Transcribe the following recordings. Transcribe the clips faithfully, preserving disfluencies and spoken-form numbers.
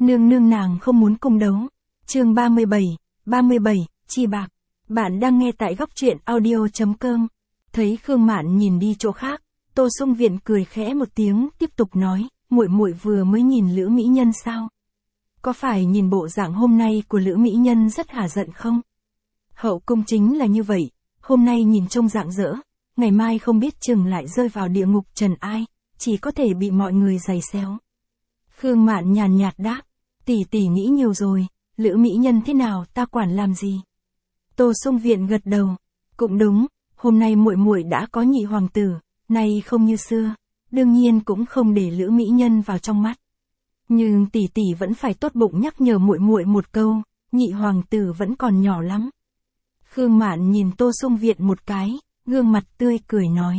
Nương nương nàng không muốn cung đấu. Chương ba mươi bảy, ba mươi bảy, chi bạc. Bạn đang nghe tại góc truyện audio chấm com. Thấy Khương Mạn nhìn đi chỗ khác, Tô Sung Viện cười khẽ một tiếng, tiếp tục nói, muội muội vừa mới nhìn Lữ mỹ nhân sao? Có phải nhìn bộ dạng hôm nay của Lữ mỹ nhân rất hả giận không? Hậu cung chính là như vậy, hôm nay nhìn trông rạng rỡ, ngày mai không biết chừng lại rơi vào địa ngục trần ai, chỉ có thể bị mọi người giày xéo. Khương Mạn nhàn nhạt đáp, tỷ tỷ nghĩ nhiều rồi, Lữ mỹ nhân thế nào ta quản làm gì? Tô Sung Viện gật đầu, cũng đúng, hôm nay muội muội đã có nhị hoàng tử, nay không như xưa, đương nhiên cũng không để Lữ mỹ nhân vào trong mắt. Nhưng tỷ tỷ vẫn phải tốt bụng nhắc nhở muội muội một câu, nhị hoàng tử vẫn còn nhỏ lắm. Khương Mạn nhìn Tô Sung Viện một cái, gương mặt tươi cười nói,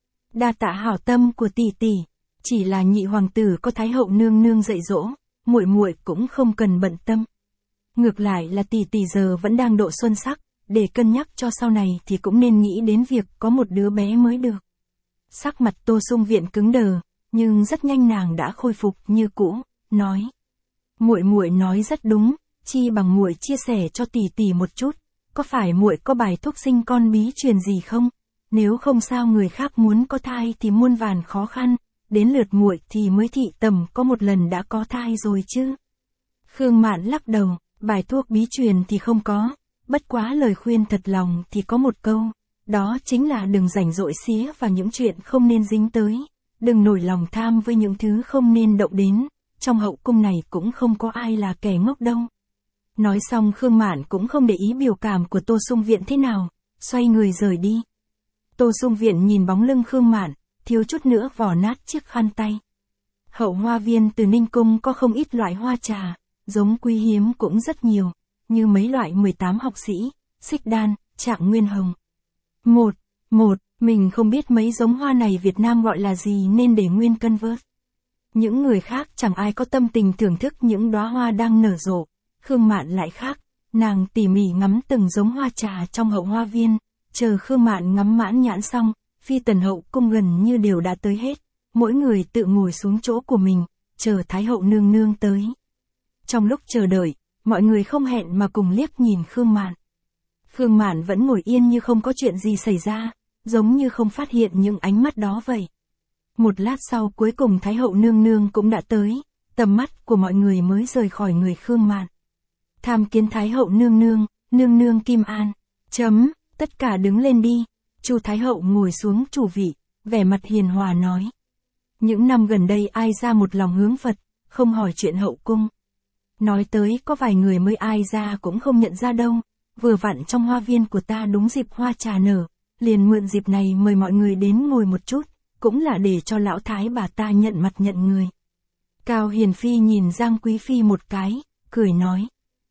đa tạ hảo tâm của tỷ tỷ, chỉ là nhị hoàng tử có thái hậu nương nương dạy dỗ, muội muội cũng không cần bận tâm. Ngược lại là tỷ tỷ giờ vẫn đang độ xuân sắc, để cân nhắc cho sau này thì cũng nên nghĩ đến việc có một đứa bé mới được. Sắc mặt Tô Sung Viện cứng đờ, nhưng rất nhanh nàng đã khôi phục như cũ, nói, muội muội nói rất đúng, chi bằng muội chia sẻ cho tỷ tỷ một chút, có phải muội có bài thuốc sinh con bí truyền gì không? Nếu không sao người khác muốn có thai thì muôn vàn khó khăn, đến lượt muội thì mới thị tầm có một lần đã có thai rồi chứ. Khương Mạn lắc đầu, bài thuốc bí truyền thì không có, bất quá lời khuyên thật lòng thì có một câu, đó chính là đừng rảnh rỗi xía vào những chuyện không nên dính tới, đừng nổi lòng tham với những thứ không nên động đến, trong hậu cung này cũng không có ai là kẻ ngốc đâu. Nói xong Khương Mạn cũng không để ý biểu cảm của Tô Sung Viện thế nào, xoay người rời đi. Tô Sung Viện nhìn bóng lưng Khương Mạn, thiếu chút nữa vò nát chiếc khăn tay. Hậu hoa viên từ Ninh Cung có không ít loại hoa trà, giống quý hiếm cũng rất nhiều, như mấy loại mười tám học sĩ, xích đan, trạng nguyên hồng. Một, một, mình không biết mấy giống hoa này Việt Nam gọi là gì nên để nguyên cân vớt. Những người khác chẳng ai có tâm tình thưởng thức những đóa hoa đang nở rộ, Khương Mạn lại khác, nàng tỉ mỉ ngắm từng giống hoa trà trong hậu hoa viên, chờ Khương Mạn ngắm mãn nhãn xong, phi tần hậu cung gần như đều đã tới hết, mỗi người tự ngồi xuống chỗ của mình, chờ Thái hậu nương nương tới. Trong lúc chờ đợi, mọi người không hẹn mà cùng liếc nhìn Khương Mạn. Khương Mạn vẫn ngồi yên như không có chuyện gì xảy ra, giống như không phát hiện những ánh mắt đó vậy. Một lát sau cuối cùng Thái hậu nương nương cũng đã tới, tầm mắt của mọi người mới rời khỏi người Khương Mạn. Tham kiến Thái hậu nương nương, nương nương Kim An, chấm, tất cả đứng lên đi. Chu Thái hậu ngồi xuống chủ vị, vẻ mặt hiền hòa nói. Những năm gần đây ai ra một lòng hướng Phật, không hỏi chuyện hậu cung. Nói tới có vài người mới ai ra cũng không nhận ra đâu, vừa vặn trong hoa viên của ta đúng dịp hoa trà nở, liền mượn dịp này mời mọi người đến ngồi một chút, cũng là để cho lão thái bà ta nhận mặt nhận người. Cao Hiền Phi nhìn Giang Quý Phi một cái, cười nói.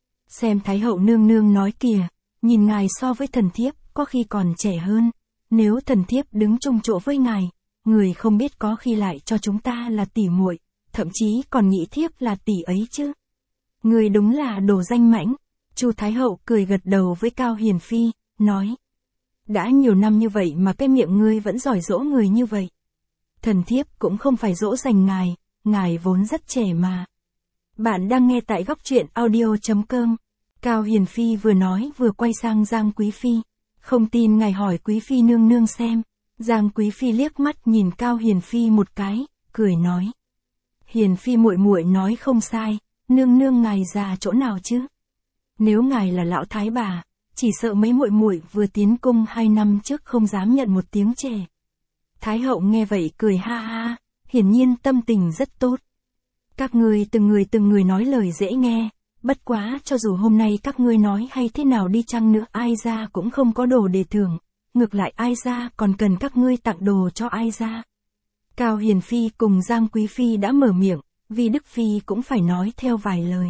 Xem Thái hậu nương nương nói kìa, nhìn ngài so với thần thiếp, có khi còn trẻ hơn, nếu thần thiếp đứng chung chỗ với ngài, người không biết có khi lại cho chúng ta là tỷ muội, thậm chí còn nghĩ thiếp là tỷ ấy chứ. Người đúng là đồ danh mãnh. Chu Thái hậu cười gật đầu với Cao Hiền Phi, nói. Đã nhiều năm như vậy mà cái miệng ngươi vẫn giỏi dỗ người như vậy. Thần thiếp cũng không phải dỗ dành ngài, ngài vốn rất trẻ mà. Bạn đang nghe tại góc truyện audio chấm com. Cao Hiền Phi vừa nói vừa quay sang Giang Quý Phi. Không tin ngài hỏi Quý Phi nương nương xem. Giang Quý Phi liếc mắt nhìn Cao Hiền Phi một cái, cười nói. Hiền Phi muội muội nói không sai, nương nương ngài già chỗ nào chứ? Nếu ngài là lão thái bà, chỉ sợ mấy muội muội vừa tiến cung hai năm trước không dám nhận một tiếng trẻ. Thái hậu nghe vậy cười ha ha, hiển nhiên tâm tình rất tốt. Các ngươi từng người từng người nói lời dễ nghe, bất quá cho dù hôm nay các ngươi nói hay thế nào đi chăng nữa ai ra cũng không có đồ để thưởng, ngược lại ai ra còn cần các ngươi tặng đồ cho ai ra. Cao Hiền Phi cùng Giang Quý Phi đã mở miệng, vì Đức Phi cũng phải nói theo vài lời.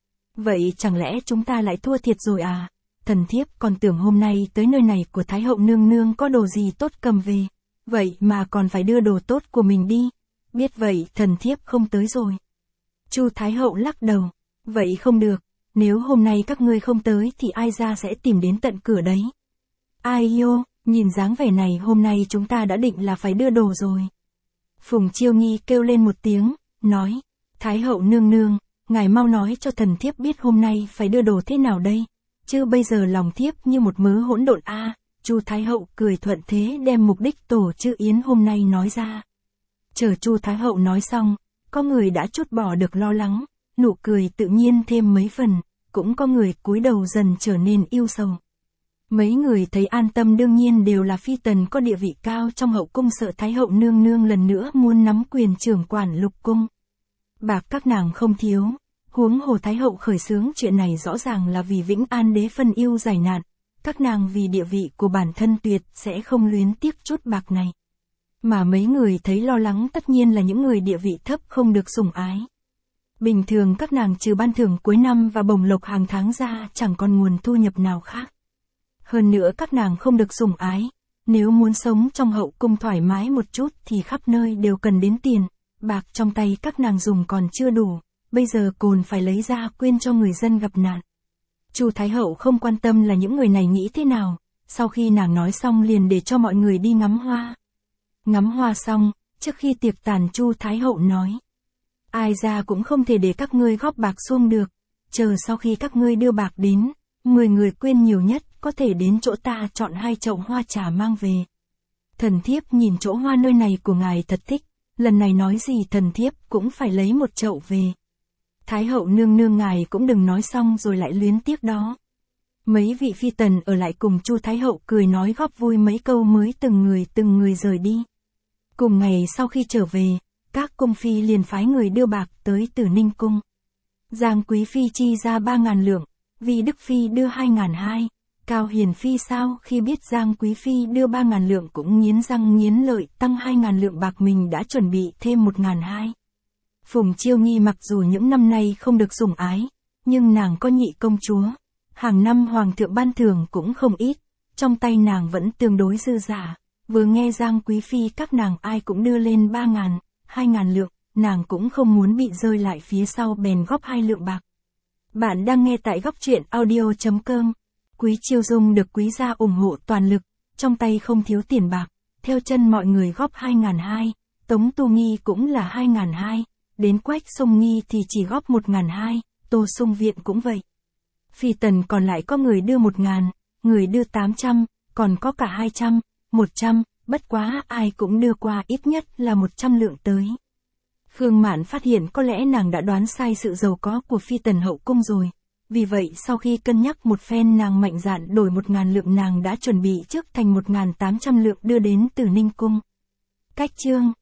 Vậy chẳng lẽ chúng ta lại thua thiệt rồi à? Thần thiếp còn tưởng hôm nay tới nơi này của Thái hậu nương nương có đồ gì tốt cầm về, vậy mà còn phải đưa đồ tốt của mình đi, biết vậy thần thiếp không tới rồi. Chu Thái hậu lắc đầu, vậy không được, nếu hôm nay các ngươi không tới thì ai ra sẽ tìm đến tận cửa đấy. Ai yo, nhìn dáng vẻ này hôm nay chúng ta đã định là phải đưa đồ rồi. Phùng Chiêu Nghi kêu lên một tiếng, nói, Thái hậu nương nương, ngài mau nói cho thần thiếp biết hôm nay phải đưa đồ thế nào đây, chứ bây giờ lòng thiếp như một mớ hỗn độn a. À, Chu Thái Hậu cười thuận thế đem mục đích tổ chức yến hôm nay nói ra. Chờ Chu Thái Hậu nói xong, có người đã trút bỏ được lo lắng, nụ cười tự nhiên thêm mấy phần, cũng có người cúi đầu dần trở nên yêu sầu. Mấy người thấy an tâm đương nhiên đều là phi tần có địa vị cao trong hậu cung, sợ Thái Hậu nương nương lần nữa muốn nắm quyền trưởng quản lục cung. Bạc các nàng không thiếu, huống hồ Thái Hậu khởi xướng chuyện này rõ ràng là vì Vĩnh An đế phân yêu giải nạn, các nàng vì địa vị của bản thân tuyệt sẽ không luyến tiếc chút bạc này. Mà mấy người thấy lo lắng tất nhiên là những người địa vị thấp không được sủng ái. Bình thường các nàng trừ ban thưởng cuối năm và bổng lộc hàng tháng ra chẳng còn nguồn thu nhập nào khác. Hơn nữa các nàng không được sủng ái, nếu muốn sống trong hậu cung thoải mái một chút thì khắp nơi đều cần đến tiền, bạc trong tay các nàng dùng còn chưa đủ, bây giờ còn phải lấy ra quyên cho người dân gặp nạn. Chu Thái Hậu không quan tâm là những người này nghĩ thế nào, sau khi nàng nói xong liền để cho mọi người đi ngắm hoa. Ngắm hoa xong, trước khi tiệc tàn Chu Thái Hậu nói: ai ra cũng không thể để các ngươi góp bạc xuông được, chờ sau khi các ngươi đưa bạc đến, mười người quyên nhiều nhất có thể đến chỗ ta chọn hai chậu hoa trà mang về. Thần thiếp nhìn chỗ hoa nơi này của ngài thật thích, lần này nói gì thần thiếp cũng phải lấy một chậu về. Thái Hậu nương nương ngài cũng đừng nói xong rồi lại luyến tiếc đó. Mấy vị phi tần ở lại cùng Chu Thái Hậu cười nói góp vui mấy câu mới từng người từng người rời đi. Cùng ngày sau khi trở về, các cung phi liền phái người đưa bạc tới Tử Ninh cung. Giang Quý Phi chi ra ba ngàn lượng, Vi Đức Phi đưa hai ngàn hai, Cao Hiền Phi sao khi biết Giang Quý Phi đưa ba ngàn lượng cũng nghiến răng nghiến lợi tăng hai ngàn lượng bạc mình đã chuẩn bị thêm một ngàn hai. Phùng Chiêu Nghi mặc dù những năm nay không được sủng ái, nhưng nàng có nhị công chúa, hàng năm hoàng thượng ban thưởng cũng không ít, trong tay nàng vẫn tương đối dư giả, vừa nghe Giang Quý Phi các nàng ai cũng đưa lên ba ngàn, hai ngàn lượng, nàng cũng không muốn bị rơi lại phía sau bèn góp hai lượng bạc. Bạn đang nghe tại góc truyện audio chấm com. Quý Chiêu Dung được quý gia ủng hộ toàn lực, trong tay không thiếu tiền bạc, theo chân mọi người góp hai ngàn hai, Tống Tu Nghi cũng là hai ngàn hai, đến Quách Sông Nghi thì chỉ góp một ngàn hai, Tô Sung Viện cũng vậy. Phi tần còn lại có người đưa một ngàn, người đưa tám trăm, còn có cả hai trăm, một trăm, bất quá ai cũng đưa qua ít nhất là một trăm lượng tới. Khương Mạn phát hiện có lẽ nàng đã đoán sai sự giàu có của phi tần hậu cung rồi. Vì vậy sau khi cân nhắc một phen nàng mạnh dạn đổi một ngàn lượng nàng đã chuẩn bị trước thành một ngàn tám trăm lượng đưa đến Tử Ninh cung. Cách chương